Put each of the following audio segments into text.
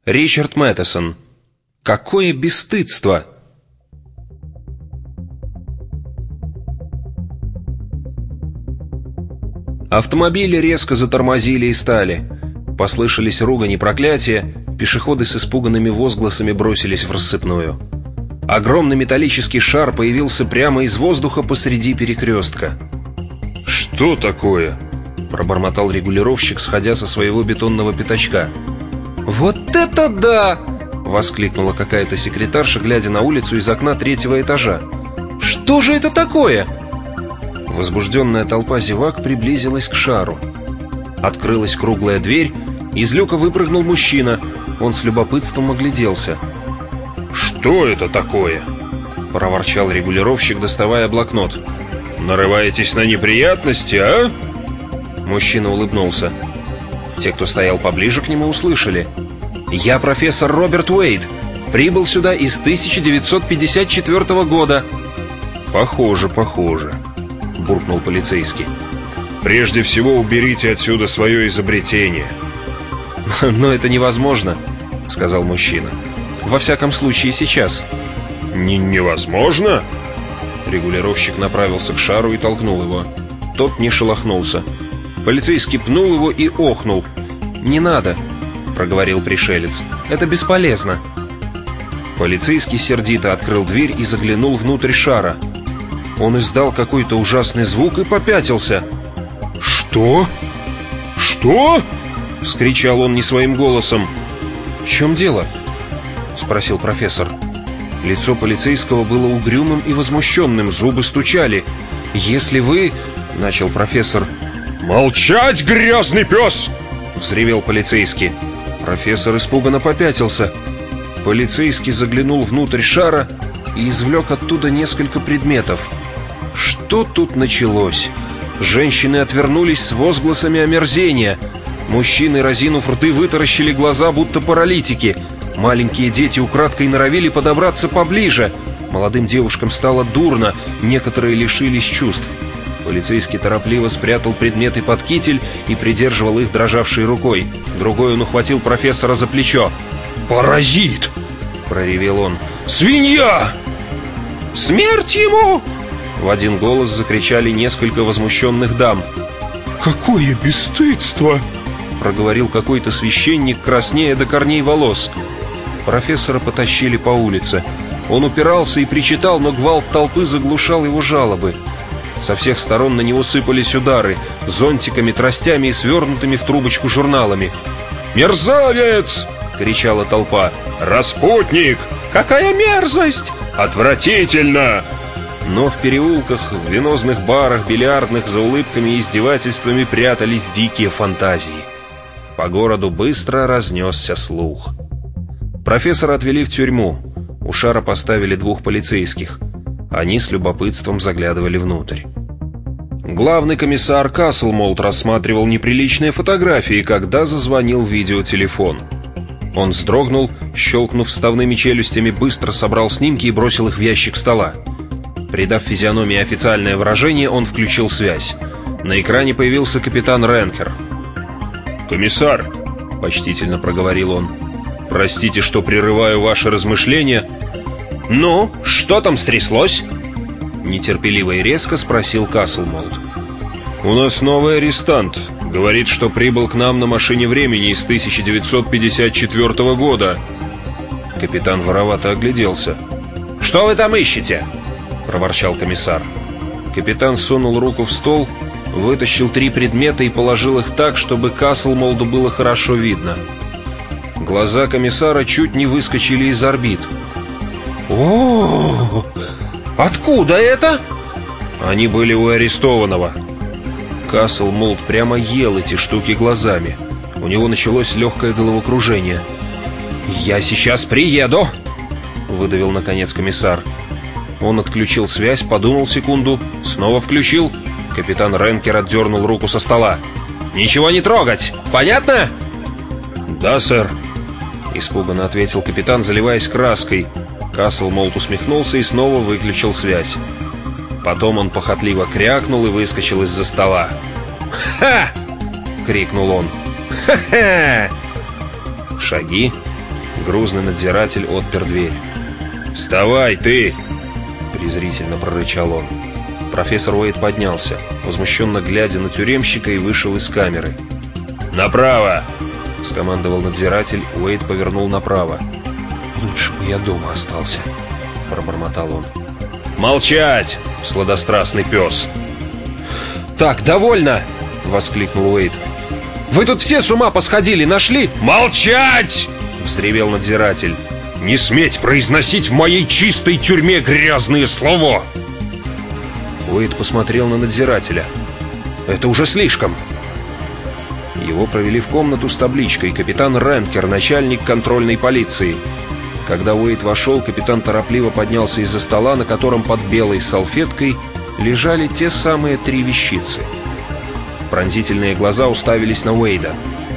Ричард Мэттесон. Какое бесстыдство! Автомобили резко затормозили и стали. Послышались ругань и проклятия. Пешеходы с испуганными возгласами бросились в рассыпную. Огромный металлический шар появился прямо из воздуха посреди перекрестка. «Что такое?» — пробормотал регулировщик, сходя со своего бетонного пятачка. «Вот это да!» — воскликнула какая-то секретарша, глядя на улицу из окна 3-го этажа. «Что же это такое?» Возбужденная толпа зевак приблизилась к шару. Открылась круглая дверь, из люка выпрыгнул мужчина. Он с любопытством огляделся. «Что это такое?» — проворчал регулировщик, доставая блокнот. «Нарываетесь на неприятности, а?» Мужчина улыбнулся. Те, кто стоял поближе к нему, услышали. «Я профессор Роберт Уэйд. Прибыл сюда из 1954 года». «Похоже, — буркнул полицейский. «Прежде всего уберите отсюда свое изобретение». «Но это невозможно», — сказал мужчина. «Во всяком случае, сейчас». «Невозможно?» Регулировщик направился к шару и толкнул его. Тот не шелохнулся. Полицейский пнул его и охнул. «Не надо», — проговорил пришелец. «Это бесполезно». Полицейский сердито открыл дверь и заглянул внутрь шара. Он издал какой-то ужасный звук и попятился. «Что? Что?» — вскричал он не своим голосом. «В чем дело?» — спросил профессор. Лицо полицейского было угрюмым и возмущенным, зубы стучали. «Если вы...» — начал профессор. «Молчать, грязный пес!» — взревел полицейский. Профессор испуганно попятился. Полицейский заглянул внутрь шара и извлек оттуда несколько предметов. Что тут началось? Женщины отвернулись с возгласами омерзения. Мужчины, разинув рты, вытаращили глаза, будто паралитики. Маленькие дети украдкой норовили подобраться поближе. Молодым девушкам стало дурно, некоторые лишились чувств. Полицейский торопливо спрятал предметы под китель и придерживал их дрожавшей рукой. Другой он ухватил профессора за плечо. «Паразит!» — проревел он. «Свинья!» «Смерть ему!» — в один голос закричали несколько возмущенных дам. «Какое бесстыдство!» — проговорил какой-то священник, краснея до корней волос. Профессора потащили по улице. Он упирался и причитал, но гвалт толпы заглушал его жалобы. Со всех сторон на него сыпались удары зонтиками, тростями и свернутыми в трубочку журналами. «Мерзавец!» — кричала толпа. «Распутник! Какая мерзость! Отвратительно!» Но в переулках, в венозных барах, бильярдных за улыбками и издевательствами прятались дикие фантазии. По городу быстро разнесся слух. Профессора отвели в тюрьму. У шара поставили 2 полицейских. Они с любопытством заглядывали внутрь. Главный комиссар Каслмолт рассматривал неприличные фотографии, когда зазвонил видеотелефон. Он вздрогнул, щелкнув вставными челюстями, быстро собрал снимки и бросил их в ящик стола. Придав физиономии официальное выражение, он включил связь. На экране появился капитан Ренкер. «Комиссар!» — почтительно проговорил он. «Простите, что прерываю ваши размышления». «Ну, что там стряслось?» — нетерпеливо и резко спросил Каслмолт. «У нас новый арестант. Говорит, что прибыл к нам на машине времени из 1954 года». Капитан воровато огляделся. «Что вы там ищете?» — проворчал комиссар. Капитан сунул руку в стол, вытащил 3 предмета и положил их так, чтобы Каслмолду было хорошо видно. Глаза комиссара чуть не выскочили из орбит. «О, откуда это?» «Они были у арестованного». Каслмолт прямо ел эти штуки глазами. У него началось легкое головокружение. «Я сейчас приеду!» — выдавил наконец комиссар. Он отключил связь, подумал секунду, снова включил. Капитан Ренкер отдернул руку со стола. «Ничего не трогать! Понятно?» «Да, сэр», — испуганно ответил капитан, заливаясь краской. Каслмолт усмехнулся и снова выключил связь. Потом он похотливо крякнул и выскочил из-за стола. «Ха!» — крикнул он. «Ха-ха!» Шаги, Грузный надзиратель отпер дверь. «Вставай, ты!» — презрительно прорычал он. Профессор Уэйд поднялся, возмущенно глядя на тюремщика, и вышел из камеры. «Направо!» — скомандовал надзиратель. Уэйд повернул направо. «Лучше бы я дома остался», — пробормотал он. «Молчать, сладострастный пес!» «Так, довольно!» — воскликнул Уэйд. «Вы тут все с ума посходили, нашли?» «Молчать!» — взревел надзиратель. «Не сметь произносить в моей чистой тюрьме грязные слова!» Уэйд посмотрел на надзирателя. «Это уже слишком!» Его провели в комнату с табличкой «Капитан Ренкер, начальник контрольной полиции». Когда Уэйд вошел, капитан торопливо поднялся из-за стола, на котором под белой салфеткой лежали те самые 3 вещицы. Пронзительные глаза уставились на Уэйда.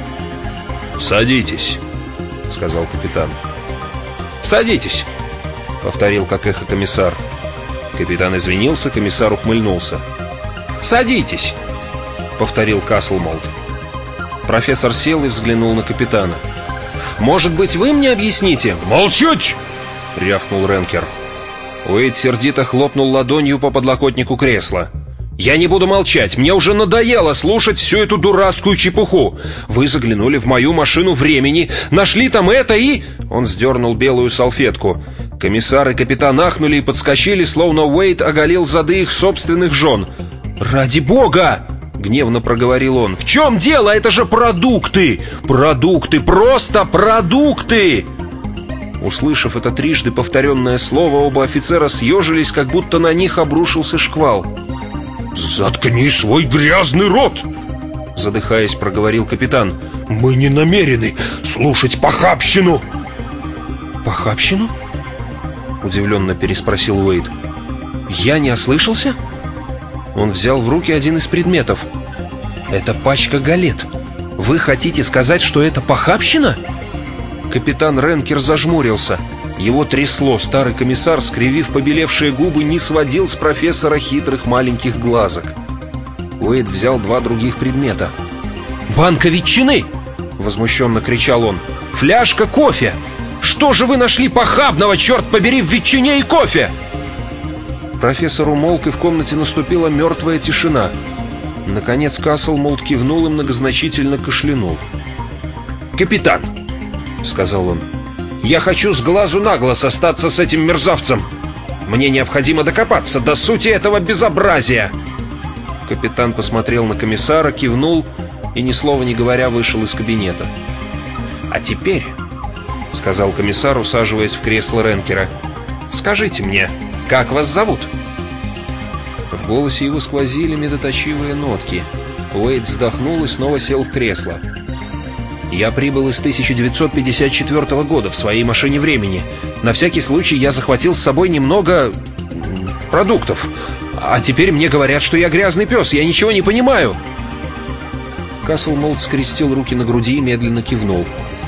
«Садитесь», — сказал капитан. «Садитесь», — повторил как эхо комиссар. Капитан извинился, комиссар ухмыльнулся. «Садитесь», — повторил Каслмолд. Профессор сел и взглянул на капитана. «Может быть, вы мне объясните?» «Молчать!» — рявкнул Ренкер. Уэйд сердито хлопнул ладонью по подлокотнику кресла. «Я не буду молчать, мне уже надоело слушать всю эту дурацкую чепуху. Вы заглянули в мою машину времени, нашли там это и...» Он сдернул белую салфетку. Комиссар и капитан ахнули и подскочили, словно Уэйд оголил зады их собственных жен. «Ради бога!» — гневно проговорил он. «В чем дело? Это же продукты! Продукты! Просто продукты!» Услышав это трижды повторенное слово, оба офицера съежились, как будто на них обрушился шквал. «Заткни свой грязный рот!» — задыхаясь, проговорил капитан. «Мы не намерены слушать похабщину!» «Похабщину?» — удивленно переспросил Уэйд. «Я не ослышался?» Он взял в руки один из предметов. «Это пачка галет. Вы хотите сказать, что это похабщина?» Капитан Ренкер зажмурился. Его трясло. Старый комиссар, скривив побелевшие губы, не сводил с профессора хитрых маленьких глазок. Уэйд взял 2 других предмета. «Банка ветчины!» — возмущенно кричал он. «Фляжка кофе! Что же вы нашли похабного, черт побери, в ветчине и кофе?» Профессор умолк, и в комнате наступила мертвая тишина. Наконец Каслмолд кивнул и многозначительно кашлянул. «Капитан!» — сказал он. «Я хочу с глазу на глаз остаться с этим мерзавцем. Мне необходимо докопаться до сути этого безобразия!» Капитан посмотрел на комиссара, кивнул и, ни слова не говоря, вышел из кабинета. «А теперь, — сказал комиссар, усаживаясь в кресло Ренкера, — скажите мне, как вас зовут?» В голосе его сквозили медоточивые нотки. Уэйд вздохнул и снова сел в кресло. «Я прибыл из 1954 года в своей машине времени. На всякий случай я захватил с собой немного... продуктов. А теперь мне говорят, что я грязный пес. Я ничего не понимаю». Каслмолд скрестил руки на груди и медленно кивнул.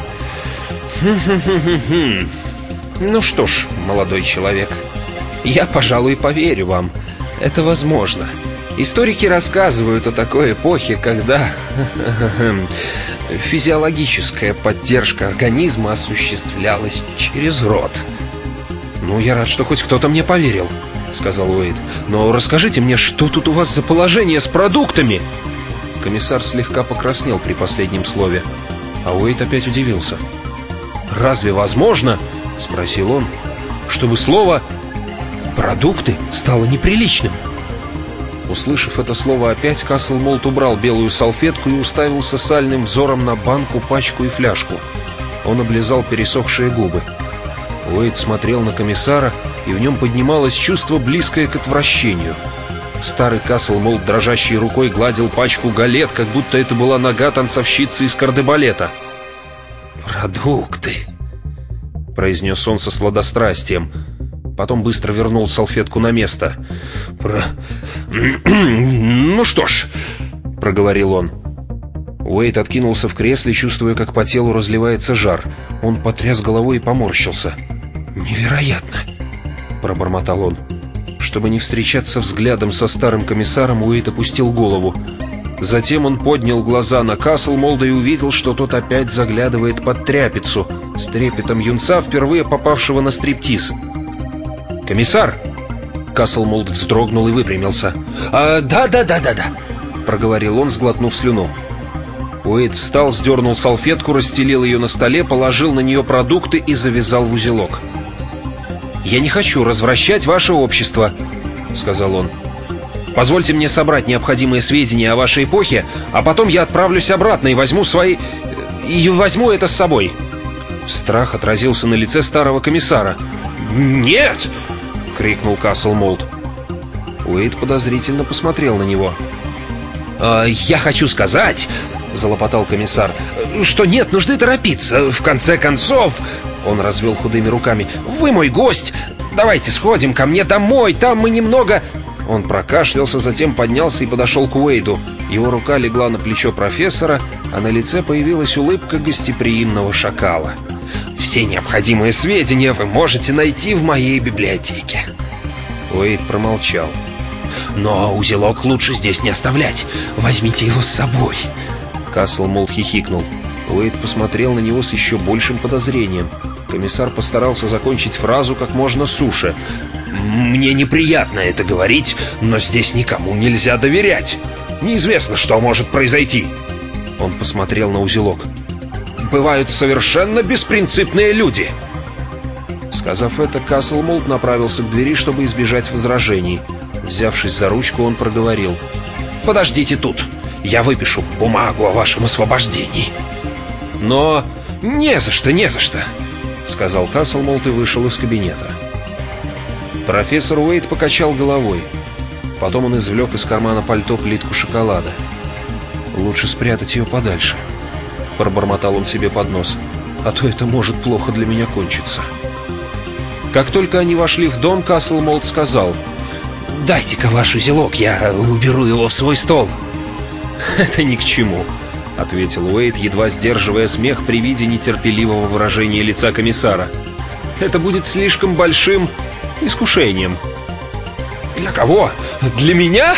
«Ну что ж, молодой человек, я, пожалуй, поверю вам. Это возможно. Историки рассказывают о такой эпохе, когда физиологическая поддержка организма осуществлялась через рот». «Ну, я рад, что хоть кто-то мне поверил», — сказал Уэйд. «Но расскажите мне, что тут у вас за положение с продуктами?» Комиссар слегка покраснел при последнем слове, а Уэйд опять удивился. «Разве возможно, — спросил он, — чтобы слово «продукты» стало неприличным?» Услышав это слово опять, Каслмолд убрал белую салфетку и уставился сальным взором на банку, пачку и фляжку. Он облизал пересохшие губы. Уэйд смотрел на комиссара, и в нем поднималось чувство, близкое к отвращению. Старый Каслмолд дрожащей рукой гладил пачку галет, как будто это была нога танцовщицы из кардебалета. «Продукты», — произнес он со сладострастием. Потом быстро вернул салфетку на место. «Ну что ж», — проговорил он. Уэйд откинулся в кресле, чувствуя, как по телу разливается жар. Он потряс головой и поморщился. «Невероятно», — пробормотал он. Чтобы не встречаться взглядом со старым комиссаром, Уэйд опустил голову. Затем он поднял глаза на Каслмолда и увидел, что тот опять заглядывает под тряпицу. с трепетом юнца, впервые попавшего на стриптиз. «Комиссар!» Каслмолт вздрогнул и выпрямился. «Да», — проговорил он, сглотнув слюну. Уэйд встал, сдернул салфетку, расстелил ее на столе, положил на нее продукты и завязал в узелок. «Я не хочу развращать ваше общество», — сказал он. «Позвольте мне собрать необходимые сведения о вашей эпохе, а потом я отправлюсь обратно и возьму это с собой». Страх отразился на лице старого комиссара. «Нет!» — крикнул Каслмолт. Уэйд подозрительно посмотрел на него. «Я хочу сказать, — залопотал комиссар, — что нет нужды торопиться. В конце концов...» Он развел худыми руками. «Вы мой гость. Давайте сходим ко мне домой. Там мы немного...» Он прокашлялся, затем поднялся и подошел к Уэйду. Его рука легла на плечо профессора, а на лице появилась улыбка гостеприимного шакала. «Все необходимые сведения вы можете найти в моей библиотеке». Уэйд промолчал. «Но узелок лучше здесь не оставлять. Возьмите его с собой». Каслмолт хихикнул. Уэйд посмотрел на него с еще большим подозрением. Комиссар постарался закончить фразу как можно суше. «Мне неприятно это говорить, но здесь никому нельзя доверять. Неизвестно, что может произойти». Он посмотрел на узелок. «Бывают совершенно беспринципные люди». Сказав это, Каслмолт направился к двери, чтобы избежать возражений. Взявшись за ручку, он проговорил: «Подождите тут. Я выпишу бумагу о вашем освобождении». «Но не за что, — сказал Каслмолт и вышел из кабинета. Профессор Уэйд покачал головой. Потом он извлек из кармана пальто плитку шоколада. «Лучше спрятать ее подальше», — пробормотал он себе под нос, «а то это может плохо для меня кончиться». Как только они вошли в дом, Каслмолт сказал: «Дайте-ка ваш узелок, я уберу его в свой стол». «Это ни к чему», — ответил Уэйд, едва сдерживая смех при виде нетерпеливого выражения лица комиссара. «Это будет слишком большим искушением». «Для кого? Для меня?»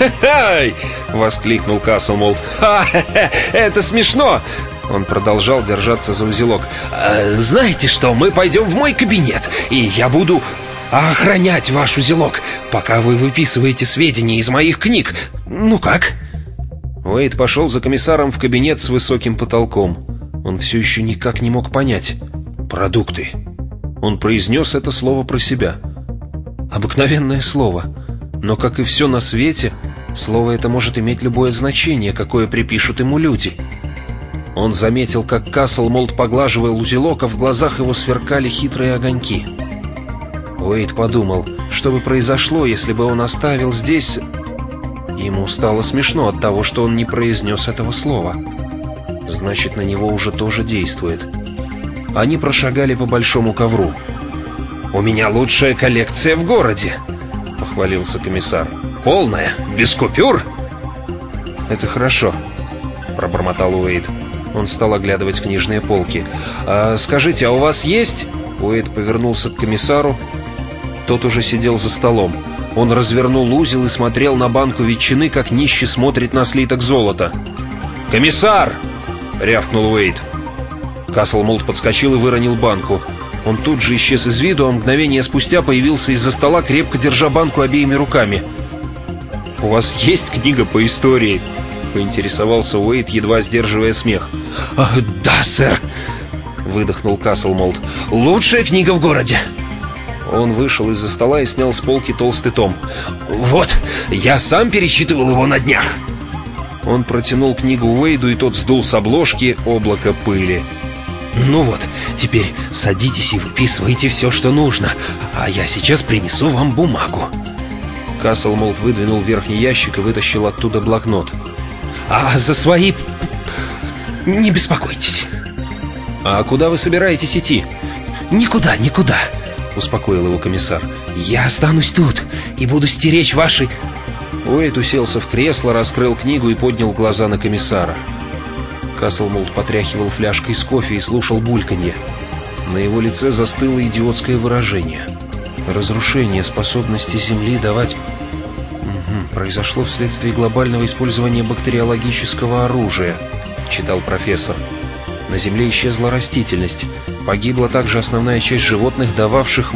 — воскликнул Каслмолт. «Это смешно!» Он продолжал держаться за узелок. «Знаете что, мы пойдем в мой кабинет, и я буду охранять ваш узелок, пока вы выписываете сведения из моих книг. Ну как?» Уэйд пошел за комиссаром в кабинет с высоким потолком. Он все еще никак не мог понять. «Продукты». Он произнес это слово про себя. Обыкновенное слово. Но, как и все на свете, слово это может иметь любое значение, какое припишут ему люди. Он заметил, как Каслмолт поглаживал узелок, а в глазах его сверкали хитрые огоньки. Уэйд подумал, что бы произошло, если бы он оставил здесь... Ему стало смешно от того, что он не произнес этого слова. Значит, на него уже тоже действует. Они прошагали по большому ковру. «У меня лучшая коллекция в городе», — похвалился комиссар. «Полная, без купюр». «Это хорошо», — пробормотал Уэйд. Он стал оглядывать книжные полки. «Скажите, а у вас есть...» Уэйд повернулся к комиссару. Тот уже сидел за столом. Он развернул узел и смотрел на банку ветчины, как нищий смотрит на слиток золота. «Комиссар!» — рявкнул Уэйд. Каслмолт подскочил и выронил банку. Он тут же исчез из виду, а мгновение спустя появился из-за стола, крепко держа банку обеими руками. «У вас есть книга по истории?» — поинтересовался Уэйд, едва сдерживая смех. «Да, сэр», — выдохнул Каслмолт. «Лучшая книга в городе». Он вышел из-за стола и снял с полки толстый том. «Вот, я сам перечитывал его на днях». Он протянул книгу Уэйду, и тот сдул с обложки облако пыли. «Ну вот, теперь садитесь и выписывайте все, что нужно, а я сейчас принесу вам бумагу». Каслмолт выдвинул верхний ящик и вытащил оттуда блокнот. «А за свои... не беспокойтесь». «А куда вы собираетесь идти?» «Никуда, никуда», — успокоил его комиссар. «Я останусь тут и буду стеречь ваши...» Уэйд уселся в кресло, раскрыл книгу и поднял глаза на комиссара. Каслмолт потряхивал фляжкой с кофе и слушал бульканье. На его лице застыло идиотское выражение. Разрушение способности Земли давать... «Произошло вследствие глобального использования бактериологического оружия», — читал профессор. «На Земле исчезла растительность. Погибла также основная часть животных, дававших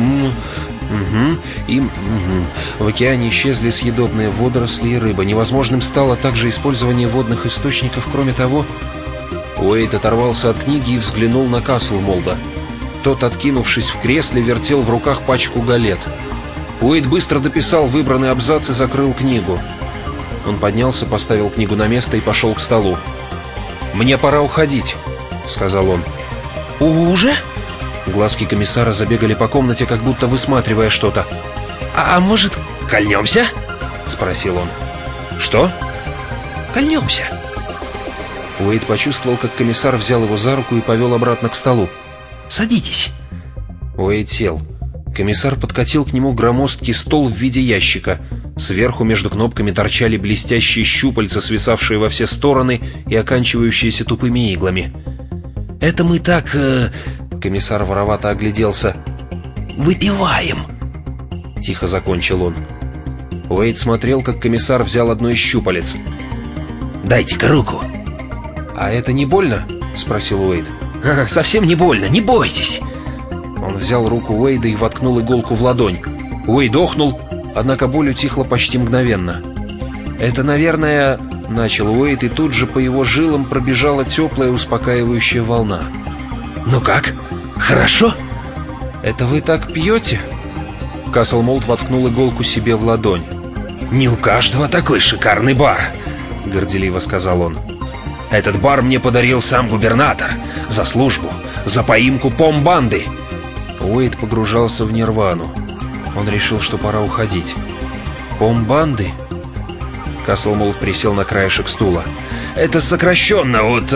В океане исчезли съедобные водоросли и рыба. Невозможным стало также использование водных источников. Кроме того, Уэйд оторвался от книги и взглянул на Каслмолда. Тот, откинувшись в кресле, вертел в руках пачку галет. Уэйд быстро дописал выбранный абзац и закрыл книгу. Он поднялся, поставил книгу на место и пошел к столу. «Мне пора уходить», — сказал он. «Уже?» Глазки комиссара забегали по комнате, как будто высматривая что-то. «А может, кольнемся?» — спросил он. «Что?» «Кольнемся». Уэйд почувствовал, как комиссар взял его за руку и повел обратно к столу. «Садитесь». Уэйд сел. Комиссар подкатил к нему громоздкий стол в виде ящика. Сверху между кнопками торчали блестящие щупальца, свисавшие во все стороны и оканчивающиеся тупыми иглами. «Это мы так...» Комиссар воровато огляделся. «Выпиваем», — тихо закончил он. Уэйд смотрел, как комиссар взял одно из щупалец. «Дайте-ка руку». «А это не больно?» — спросил Уэйд. «Совсем не больно, не бойтесь». Он взял руку Уэйда и воткнул иголку в ладонь. Уэйд охнул, однако боль утихла почти мгновенно. «Это, наверное...» — начал Уэйд, и тут же по его жилам пробежала теплая успокаивающая волна. «Ну как? Хорошо?» «Это вы так пьете?» Каслмолд воткнул иголку себе в ладонь. «Не у каждого такой шикарный бар», — горделиво сказал он. «Этот бар мне подарил сам губернатор. За службу, за поимку помбанды». Уэйд погружался в нирвану. Он решил, что пора уходить. «Помбанды?» Каслмолд присел на краешек стула. «Это сокращенно от...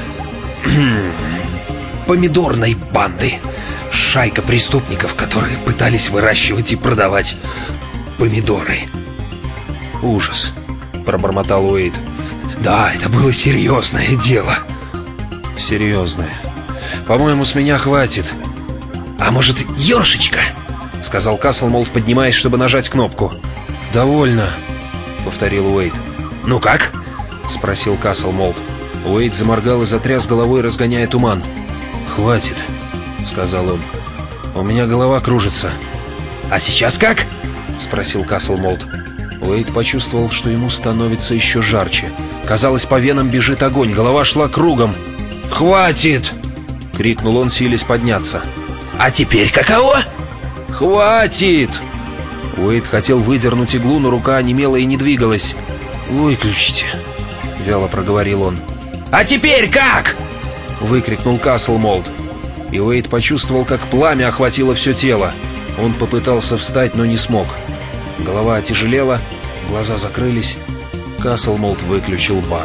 помидорной банды. Шайка преступников, которые пытались выращивать и продавать помидоры». «Ужас», — пробормотал Уэйд. «Да, это было серьезное дело». «Серьезное. По-моему, с меня хватит». «А может, ёршечка?» — сказал Каслмолд, поднимаясь, чтобы нажать кнопку. «Довольно», — повторил Уэйд. «Ну как?» — спросил Каслмолд. Уэйд заморгал и затряс головой, разгоняя туман. «Хватит», — сказал он. «У меня голова кружится». «А сейчас как?» — спросил Каслмолд. Уэйд почувствовал, что ему становится еще жарче. Казалось, по венам бежит огонь, голова шла кругом. «Хватит!» — крикнул он, силясь подняться. «А теперь каково?» «Хватит!» Уэйд хотел выдернуть иглу, но рука онемела и не двигалась. «Выключите», — вяло проговорил он. «А теперь как?» — выкрикнул Каслмолд. И Уэйд почувствовал, как пламя охватило все тело. Он попытался встать, но не смог. Голова отяжелела, глаза закрылись. Каслмолд выключил бар.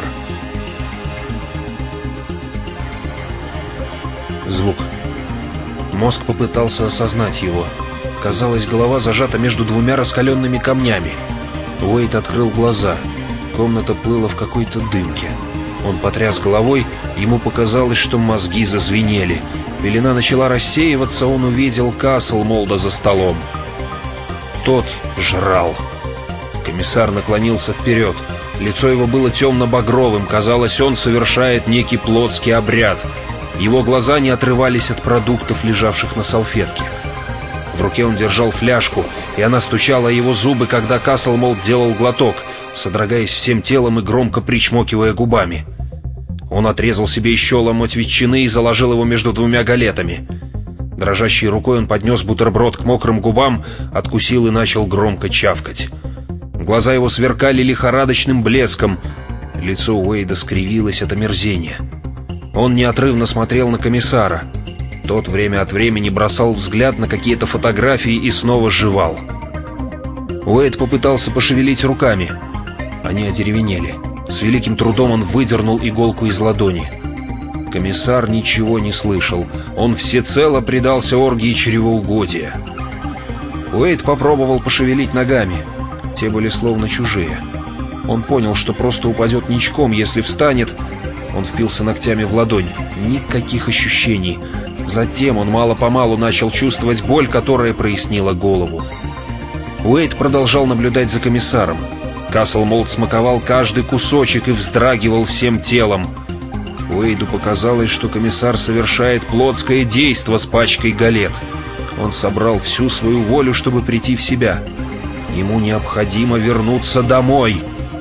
Звук. Мозг попытался осознать его. Казалось, голова зажата между двумя раскаленными камнями. Уэйд открыл глаза. Комната плыла в какой-то дымке. Он потряс головой, ему показалось, что мозги зазвенели. Пелена начала рассеиваться, он увидел Каслмолда за столом. Тот жрал. Комиссар наклонился вперед. Лицо его было темно-багровым, казалось, он совершает некий плотский обряд. Его глаза не отрывались от продуктов, лежавших на салфетке. В руке он держал фляжку, и она стучала о его зубы, когда Каслмолд делал глоток, содрогаясь всем телом и громко причмокивая губами. Он отрезал себе еще ломоть ветчины и заложил его между двумя галетами. Дрожащей рукой он поднес бутерброд к мокрым губам, откусил и начал громко чавкать. Глаза его сверкали лихорадочным блеском. Лицо Уэйда скривилось от омерзения. Он неотрывно смотрел на комиссара. Тот время от времени бросал взгляд на какие-то фотографии и снова жевал. Уэйд попытался пошевелить руками. Они одеревенели. С великим трудом он выдернул иголку из ладони. Комиссар ничего не слышал. Он всецело предался оргии чревоугодия. Уэйд попробовал пошевелить ногами. Те были словно чужие. Он понял, что просто упадет ничком, если встанет. Он впился ногтями в ладонь. Никаких ощущений. Затем он мало-помалу начал чувствовать боль, которая прояснила голову. Уэйд продолжал наблюдать за комиссаром. Каслмолд смаковал каждый кусочек и вздрагивал всем телом. Уэйду показалось, что комиссар совершает плотское действо с пачкой галет. Он собрал всю свою волю, чтобы прийти в себя. Ему необходимо вернуться домой.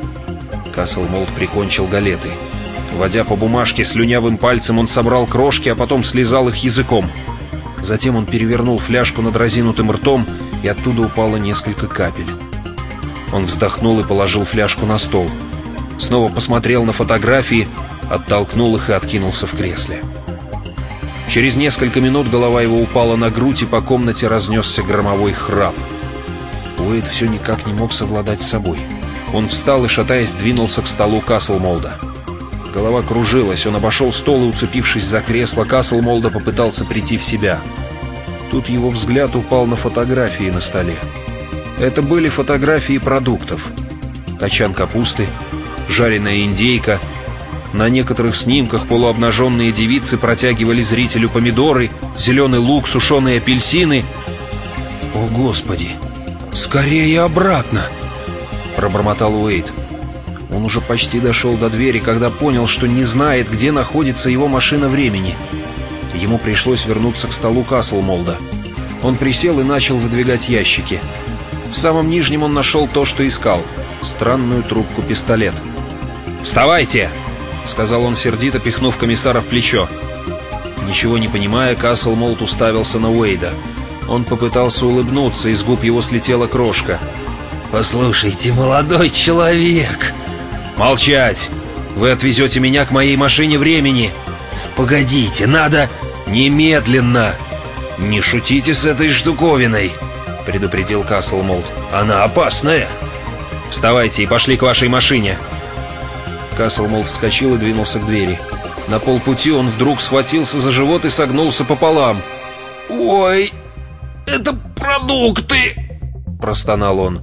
Каслмолд прикончил галеты. Водя по бумажке слюнявым пальцем, он собрал крошки, а потом слезал их языком. Затем он перевернул фляжку над разинутым ртом, и оттуда упало несколько капель. Он вздохнул и положил фляжку на стол. Снова посмотрел на фотографии, оттолкнул их и откинулся в кресле. Через несколько минут голова его упала на грудь, и по комнате разнесся громовой храп. Уэйд все никак не мог совладать с собой. Он встал и, шатаясь, двинулся к столу Каслмолда. Голова кружилась, он обошел стол и, уцепившись за кресло Каслмолда, попытался прийти в себя. Тут его взгляд упал на фотографии на столе. Это были фотографии продуктов. Качан капусты, жареная индейка. На некоторых снимках полуобнаженные девицы протягивали зрителю помидоры, зеленый лук, сушеные апельсины. «О, Господи! Скорее обратно!» — пробормотал Уэйд. Он уже почти дошел до двери, когда понял, что не знает, где находится его машина времени. Ему пришлось вернуться к столу Каслмолда. Он присел и начал выдвигать ящики. В самом нижнем он нашел то, что искал — странную трубку-пистолет. «Вставайте!» — сказал он сердито, пихнув комиссара в плечо. Ничего не понимая, Каслмолд уставился на Уэйда. Он попытался улыбнуться, и с губ его слетела крошка. «Послушайте, молодой человек!» «Молчать! Вы отвезете меня к моей машине времени!» «Погодите, надо немедленно!» «Не шутите с этой штуковиной!» — предупредил Каслмолд. «Она опасная!» «Вставайте и пошли к вашей машине!» Каслмолд вскочил и двинулся к двери. На полпути он вдруг схватился за живот и согнулся пополам. «Ой, это продукты!» — простонал он.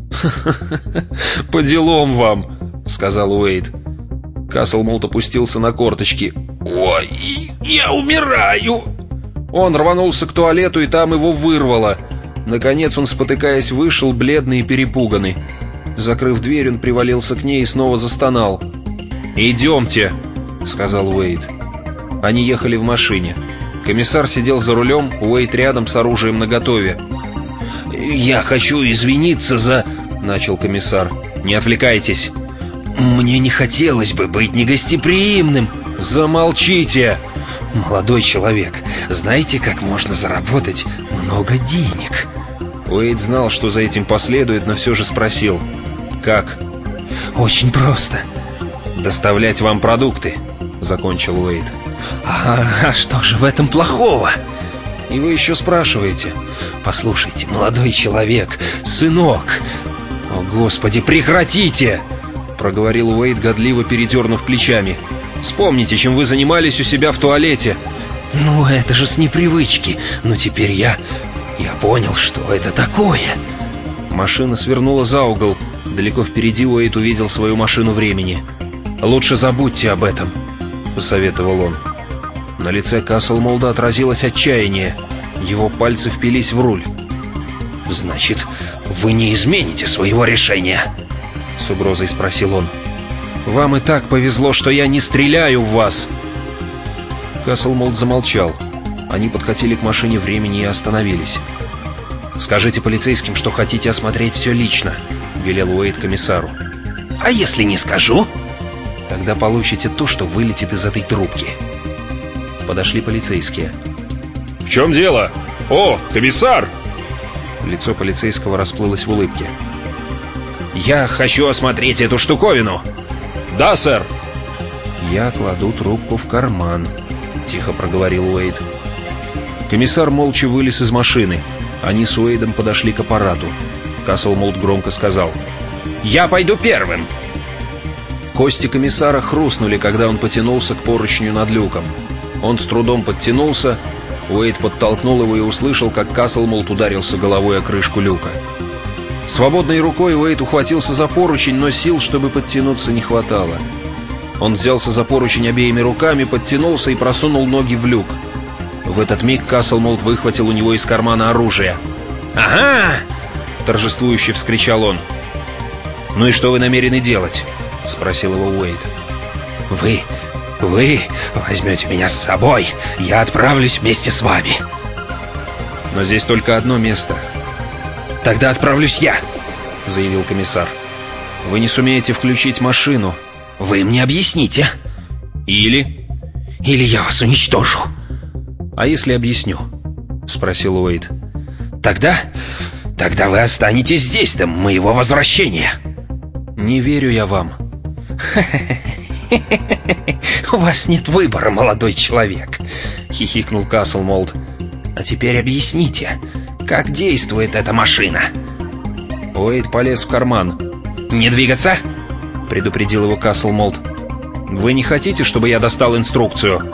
«По делам вам!» — сказал Уэйд. Каслмолд опустился на корточки. «Ой, я умираю!» Он рванулся к туалету, и там его вырвало. Наконец он, спотыкаясь, вышел, бледный и перепуганный. Закрыв дверь, он привалился к ней и снова застонал. «Идемте!» — сказал Уэйд. Они ехали в машине. Комиссар сидел за рулем, Уэйд рядом с оружием наготове. «Я хочу извиниться за...» — начал комиссар. «Не отвлекайтесь!» «Мне не хотелось бы быть негостеприимным!» «Замолчите!» «Молодой человек, знаете, как можно заработать много денег?» Уэйд знал, что за этим последует, но все же спросил. «Как?» «Очень просто». «Доставлять вам продукты», — закончил Уэйд. «А что же в этом плохого?» «И вы еще спрашиваете?» «Послушайте, молодой человек, сынок...» «О, Господи, прекратите!» — проговорил Уэйд, годливо передернув плечами. «Вспомните, чем вы занимались у себя в туалете». «Ну, это же с непривычки. Но теперь я понял, что это такое». Машина свернула за угол. Далеко впереди Уэйд увидел свою машину времени. «Лучше забудьте об этом», — посоветовал он. На лице Каслмолда отразилось отчаяние. Его пальцы впились в руль. «Значит, вы не измените своего решения?» — с угрозой спросил он. «Вам и так повезло, что я не стреляю в вас!» Каслмолд замолчал. Они подкатили к машине времени и остановились. «Скажите полицейским, что хотите осмотреть все лично», — велел Уэйд комиссару. «А если не скажу?» «Тогда получите то, что вылетит из этой трубки». Подошли полицейские. «В чем дело? О, комиссар!» Лицо полицейского расплылось в улыбке. «Я хочу осмотреть эту штуковину!» «Да, сэр!» «Я кладу трубку в карман», — тихо проговорил Уэйд. Комиссар молча вылез из машины. Они с Уэйдом подошли к аппарату. Каслмолд громко сказал: «Я пойду первым!» Кости комиссара хрустнули, когда он потянулся к поручню над люком. Он с трудом подтянулся. Уэйд подтолкнул его и услышал, как Каслмолд ударился головой о крышку люка. Свободной рукой Уэйд ухватился за поручень, но сил, чтобы подтянуться, не хватало. Он взялся за поручень обеими руками, подтянулся и просунул ноги в люк. В этот миг Каслмолд выхватил у него из кармана оружие. «Ага!» — торжествующе вскричал он. «Ну и что вы намерены делать?» — спросил его Уэйд. «Вы Вы возьмете меня с собой, я отправлюсь вместе с вами. Но здесь только одно место. Тогда отправлюсь я, заявил комиссар. Вы не сумеете включить машину. Вы мне объясните. Или я вас уничтожу. А если объясню? Спросил Уэйд. Тогда вы останетесь здесь до моего возвращения. Не верю я вам. У вас нет выбора, молодой человек, хихикнул Каслмолд. А теперь объясните, как действует эта машина? Уэйд полез в карман. Не двигаться, предупредил его Каслмолд. Вы не хотите, чтобы я достал инструкцию?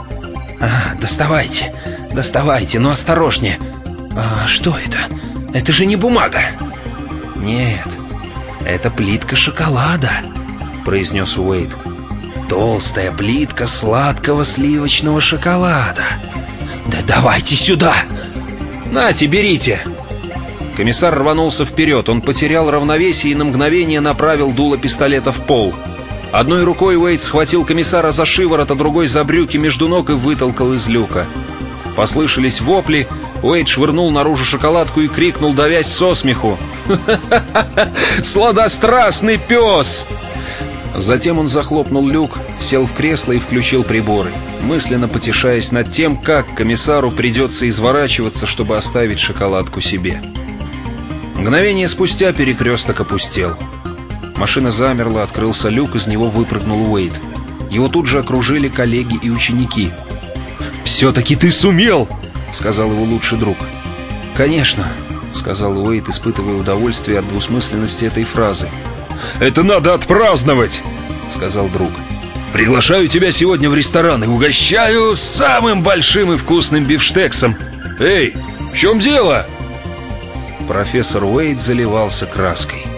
Доставайте, но осторожнее. Что это? Это же не бумага. Нет, это плитка шоколада, произнес Уэйд. Толстая плитка сладкого сливочного шоколада. Да давайте сюда! Нате, берите! Комиссар рванулся вперед. Он потерял равновесие и на мгновение направил дуло пистолета в пол. Одной рукой Уэйд схватил комиссара за шиворот, а другой за брюки между ног и вытолкал из люка. Послышались вопли. Уэйд швырнул наружу шоколадку и крикнул, давясь со смеху: «Сладострастный пес!» Затем он захлопнул люк, сел в кресло и включил приборы, мысленно потешаясь над тем, как комиссару придется изворачиваться, чтобы оставить шоколадку себе. Мгновение спустя перекресток опустел. Машина замерла, открылся люк, из него выпрыгнул Уэйд. Его тут же окружили коллеги и ученики. «Все-таки ты сумел!» — сказал его лучший друг. «Конечно», — сказал Уэйд, испытывая удовольствие от двусмысленности этой фразы. «Это надо отпраздновать!» — сказал друг. «Приглашаю тебя сегодня в ресторан и угощаю самым большим и вкусным бифштексом. Эй, в чем дело?» Профессор Уэйд заливался краской.